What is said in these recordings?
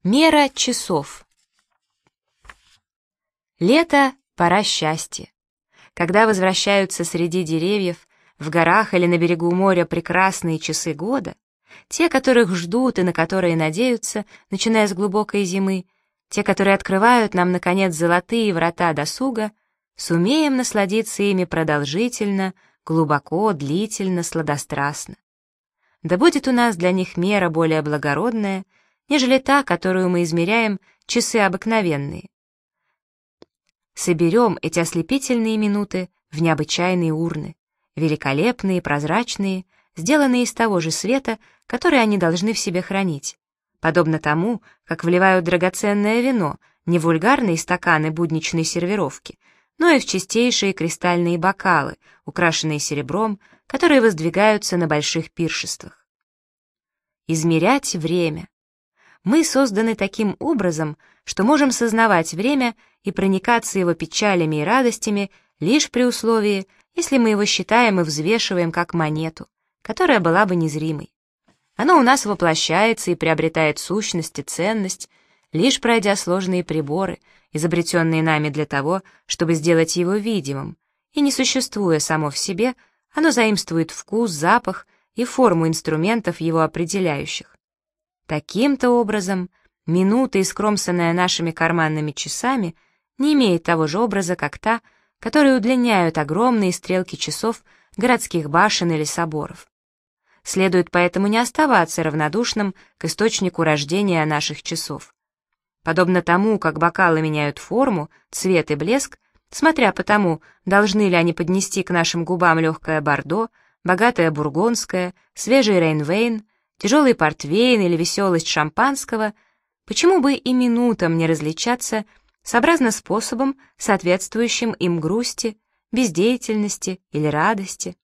Мера часов. Лето — пора счастья. Когда возвращаются среди деревьев, в горах или на берегу моря прекрасные часы года, те, которых ждут и на которые надеются, начиная с глубокой зимы, те, которые открывают нам, наконец, золотые врата досуга, сумеем насладиться ими продолжительно, глубоко, длительно, сладострастно. Да будет у нас для них мера более благородная, нежели та, которую мы измеряем часы обыкновенные. Соберем эти ослепительные минуты в необычайные урны, великолепные, прозрачные, сделанные из того же света, который они должны в себе хранить, подобно тому, как вливают драгоценное вино не в вульгарные стаканы будничной сервировки, но и в чистейшие кристальные бокалы, украшенные серебром, которые воздвигаются на больших пиршествах. Измерять время. Мы созданы таким образом, что можем сознавать время и проникаться его печалями и радостями лишь при условии, если мы его считаем и взвешиваем как монету, которая была бы незримой. Оно у нас воплощается и приобретает сущность и ценность, лишь пройдя сложные приборы, изобретенные нами для того, чтобы сделать его видимым, и не существуя само в себе, оно заимствует вкус, запах и форму инструментов, его определяющих. Таким-то образом, минута, искромсанная нашими карманными часами, не имеет того же образа, как та, которую удлиняют огромные стрелки часов городских башен или соборов. Следует поэтому не оставаться равнодушным к источнику рождения наших часов. Подобно тому, как бокалы меняют форму, цвет и блеск, смотря по тому, должны ли они поднести к нашим губам легкое бордо, богатое бургундское, свежий рейнвейн, тяжелый портвейн или веселость шампанского, почему бы и минутам не различаться сообразно способом, соответствующим им грусти, бездеятельности или радости.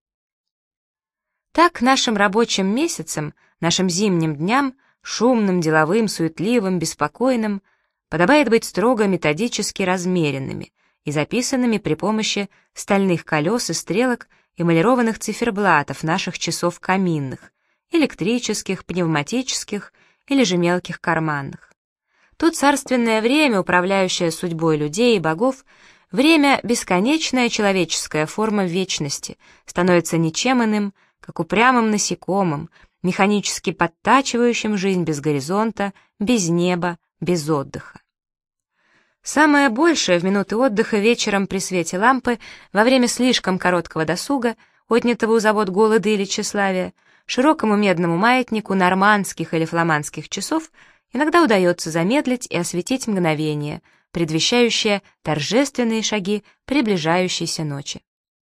Так нашим рабочим месяцам, нашим зимним дням, шумным, деловым, суетливым, беспокойным, подобает быть строго методически размеренными и записанными при помощи стальных колес и стрелок эмалированных циферблатов наших часов каминных, электрических, пневматических или же мелких карманных. Тут царственное время, управляющее судьбой людей и богов, время — бесконечная человеческая форма вечности, становится ничем иным, как упрямым насекомым, механически подтачивающим жизнь без горизонта, без неба, без отдыха. Самое большее в минуты отдыха вечером при свете лампы, во время слишком короткого досуга, отнятого у забот голода или тщеславия, широкому медному маятнику нормандских или фламандских часов иногда удается замедлить и осветить мгновение, предвещающее торжественные шаги приближающейся ночи.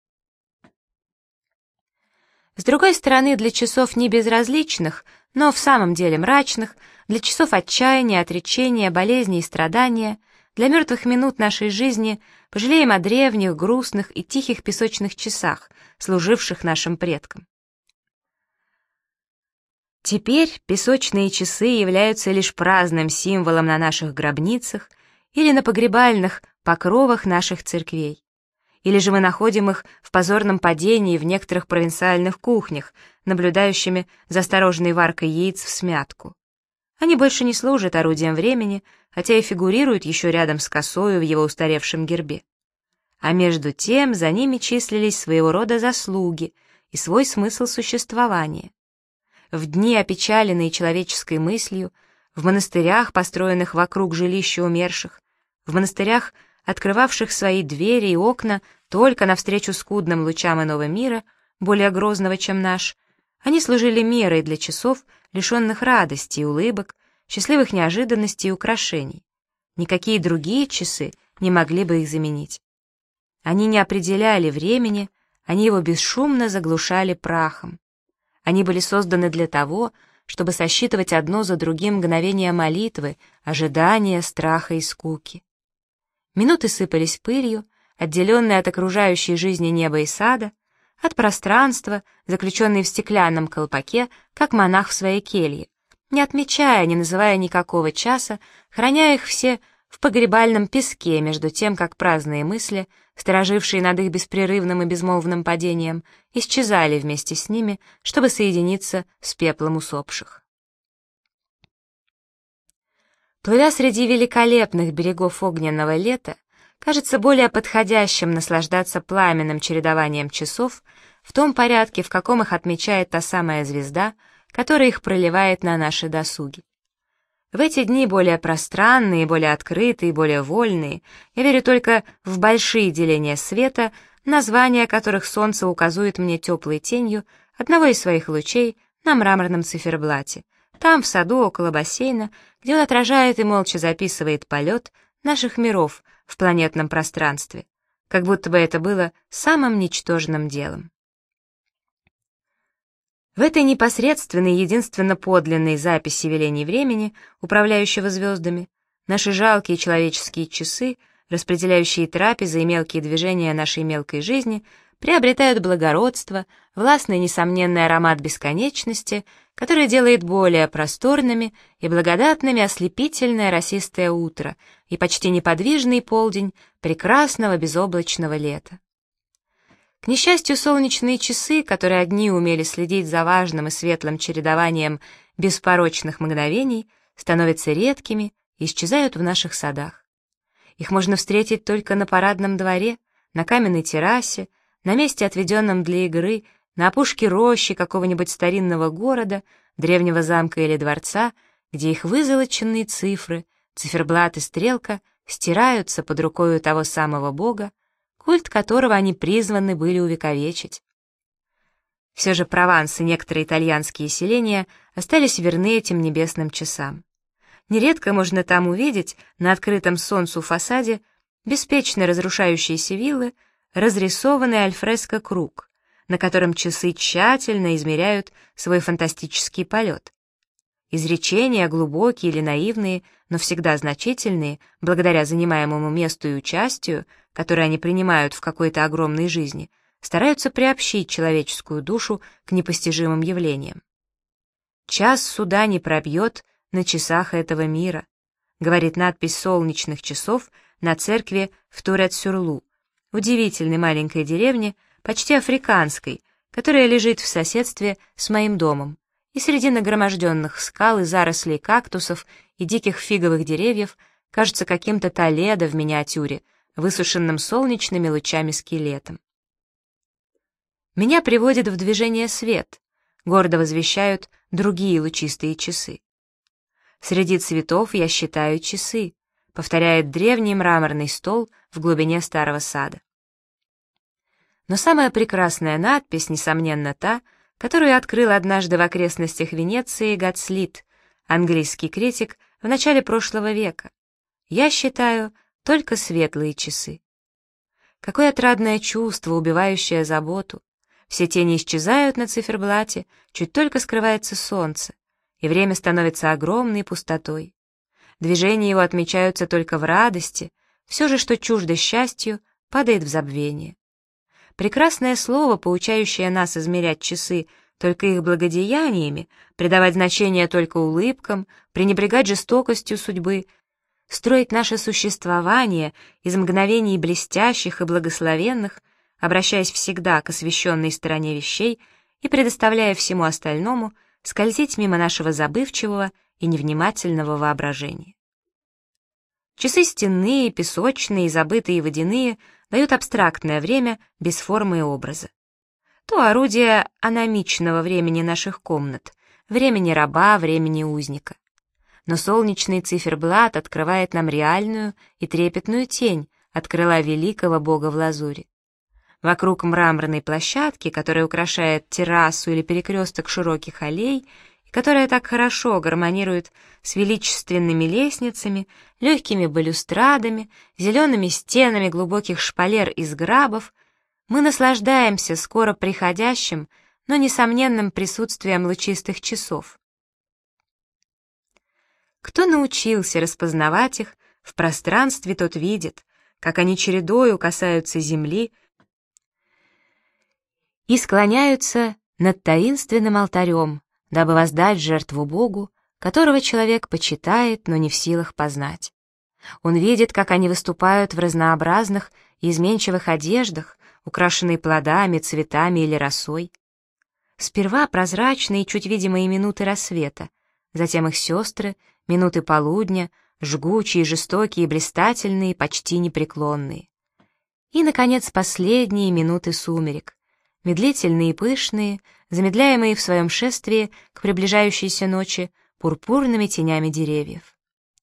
С другой стороны, для часов не безразличных, но в самом деле мрачных, для часов отчаяния, отречения, болезней и страдания, для мертвых минут нашей жизни пожалеем о древних, грустных и тихих песочных часах, служивших нашим предкам. Теперь песочные часы являются лишь праздным символом на наших гробницах или на погребальных покровах наших церквей. Или же мы находим их в позорном падении в некоторых провинциальных кухнях, наблюдающими за осторожной варкой яиц всмятку. Они больше не служат орудием времени, хотя и фигурируют еще рядом с косою в его устаревшем гербе. А между тем за ними числились своего рода заслуги и свой смысл существования. В дни, опечаленные человеческой мыслью, в монастырях, построенных вокруг жилища умерших, в монастырях, открывавших свои двери и окна только навстречу скудным лучам иного мира, более грозного, чем наш, они служили мерой для часов, лишенных радости и улыбок, счастливых неожиданностей и украшений. Никакие другие часы не могли бы их заменить. Они не определяли времени, они его бесшумно заглушали прахом. Они были созданы для того, чтобы сосчитывать одно за другим мгновения молитвы, ожидания, страха и скуки. Минуты сыпались пылью, отделенные от окружающей жизни неба и сада, от пространства, заключенной в стеклянном колпаке, как монах в своей келье, не отмечая, не называя никакого часа, храня их все в погребальном песке, между тем, как праздные мысли, сторожившие над их беспрерывным и безмолвным падением, исчезали вместе с ними, чтобы соединиться с пеплом усопших. Плывя среди великолепных берегов огненного лета, кажется более подходящим наслаждаться пламенным чередованием часов в том порядке, в каком их отмечает та самая звезда, которая их проливает на наши досуги. В эти дни более пространные, более открытые, более вольные, я верю только в большие деления света, названия которых солнце указует мне теплой тенью одного из своих лучей на мраморном циферблате, там, в саду, около бассейна, где он отражает и молча записывает полет наших миров в планетном пространстве, как будто бы это было самым ничтожным делом. В этой непосредственной, единственно подлинной записи велений времени, управляющего звездами, наши жалкие человеческие часы, распределяющие трапезы и мелкие движения нашей мелкой жизни, приобретают благородство, властный несомненный аромат бесконечности, который делает более просторными и благодатными ослепительное росистое утро и почти неподвижный полдень прекрасного безоблачного лета. К несчастью, солнечные часы, которые одни умели следить за важным и светлым чередованием беспорочных мгновений, становятся редкими и исчезают в наших садах. Их можно встретить только на парадном дворе, на каменной террасе, на месте, отведенном для игры, на опушке рощи какого-нибудь старинного города, древнего замка или дворца, где их вызолоченные цифры, циферблат и стрелка стираются под рукою того самого бога, культ которого они призваны были увековечить. Все же Прованс и некоторые итальянские селения остались верны этим небесным часам. Нередко можно там увидеть на открытом солнцу фасаде беспечно разрушающиеся виллы, разрисованный альфреско круг, на котором часы тщательно измеряют свой фантастический полет. Изречения, глубокие или наивные, но всегда значительные, благодаря занимаемому месту и участию, которое они принимают в какой-то огромной жизни, стараются приобщить человеческую душу к непостижимым явлениям. «Час суда не пробьет на часах этого мира», говорит надпись солнечных часов на церкви в Турет-Сюрлу, удивительной маленькой деревне, почти африканской, которая лежит в соседстве с моим домом, и среди нагроможденных скал и зарослей кактусов и диких фиговых деревьев кажется каким-то Толедо в миниатюре, высушенным солнечными лучами скелетом. Меня приводит в движение свет, гордо возвещают другие лучистые часы. Среди цветов я считаю часы, повторяет древний мраморный стол в глубине старого сада. Но самая прекрасная надпись, несомненно, та, которую открыл однажды в окрестностях Венеции Гатслит, английский критик в начале прошлого века. Я считаю только светлые часы. Какое отрадное чувство, убивающее заботу. Все тени исчезают на циферблате, чуть только скрывается солнце, и время становится огромной пустотой. Движения его отмечаются только в радости, все же, что чуждо счастью, падает в забвение. Прекрасное слово, поучающее нас измерять часы только их благодеяниями, придавать значение только улыбкам, пренебрегать жестокостью судьбы, строить наше существование из мгновений блестящих и благословенных, обращаясь всегда к освященной стороне вещей и предоставляя всему остальному скользить мимо нашего забывчивого и невнимательного воображения. Часы стенные, песочные, забытые и водяные дают абстрактное время без формы и образа. То орудие аномичного времени наших комнат, времени раба, времени узника. Но солнечный циферблат открывает нам реальную и трепетную тень от крыла великого бога в лазури. Вокруг мраморной площадки, которая украшает террасу или перекресток широких аллей, которая так хорошо гармонирует с величественными лестницами, легкими балюстрадами, зелеными стенами глубоких шпалер из грабов, мы наслаждаемся скоро приходящим, но несомненным присутствием лучистых часов. Кто научился распознавать их в пространстве, тот видит, как они чередою касаются земли и склоняются над таинственным алтарем, дабы воздать жертву Богу, которого человек почитает, но не в силах познать. Он видит, как они выступают в разнообразных и изменчивых одеждах, украшенные плодами, цветами или росой. Сперва прозрачные, чуть видимые минуты рассвета, затем их сестры, минуты полудня, жгучие, жестокие, блистательные, почти непреклонные. И, наконец, последние минуты сумерек, медлительные и пышные, замедляемые в своем шествии к приближающейся ночи пурпурными тенями деревьев.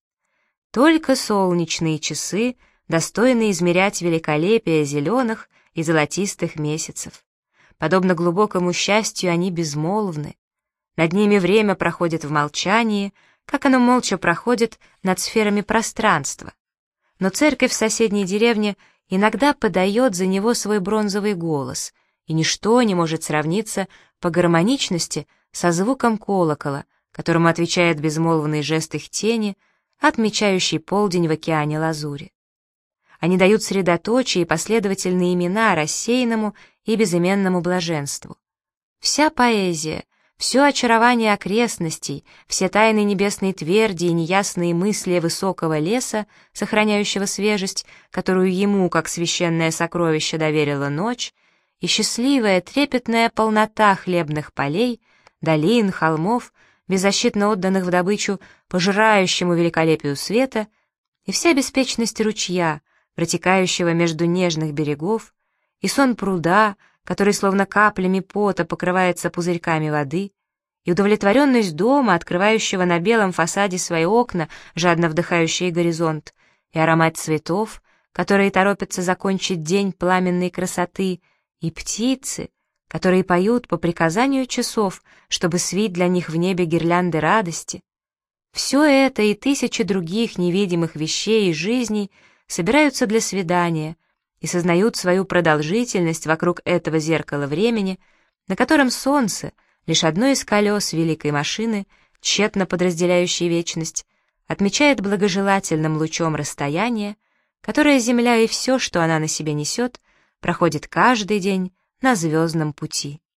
Только солнечные часы достойны измерять великолепие зеленых и золотистых месяцев. Подобно глубокому счастью, они безмолвны. Над ними время проходит в молчании, как оно молча проходит над сферами пространства. Но церковь в соседней деревне иногда подает за него свой бронзовый голос, и ничто не может сравниться по гармоничности со звуком колокола, которому отвечает безмолвный жест их тени, отмечающий полдень в океане лазури. Они дают средоточие и последовательные имена рассеянному и безыменному блаженству. Вся поэзия, все очарование окрестностей, все тайны небесной тверди и неясные мысли высокого леса, сохраняющего свежесть, которую ему, как священное сокровище, доверила ночь, и счастливая, трепетная полнота хлебных полей, долин, холмов, беззащитно отданных в добычу пожирающему великолепию света, и вся беспечность ручья, протекающего между нежных берегов, и сон пруда, который словно каплями пота покрывается пузырьками воды, и удовлетворенность дома, открывающего на белом фасаде свои окна, жадно вдыхающие горизонт, и аромат цветов, которые торопятся закончить день пламенной красоты, и птицы, которые поют по приказанию часов, чтобы свить для них в небе гирлянды радости. Все это и тысячи других невидимых вещей и жизней собираются для свидания и сознают свою продолжительность вокруг этого зеркала времени, на котором солнце, лишь одно из колес великой машины, тщетно подразделяющей вечность, отмечает благожелательным лучом расстояние, которое Земля и все, что она на себе несет, проходит каждый день на звездном пути.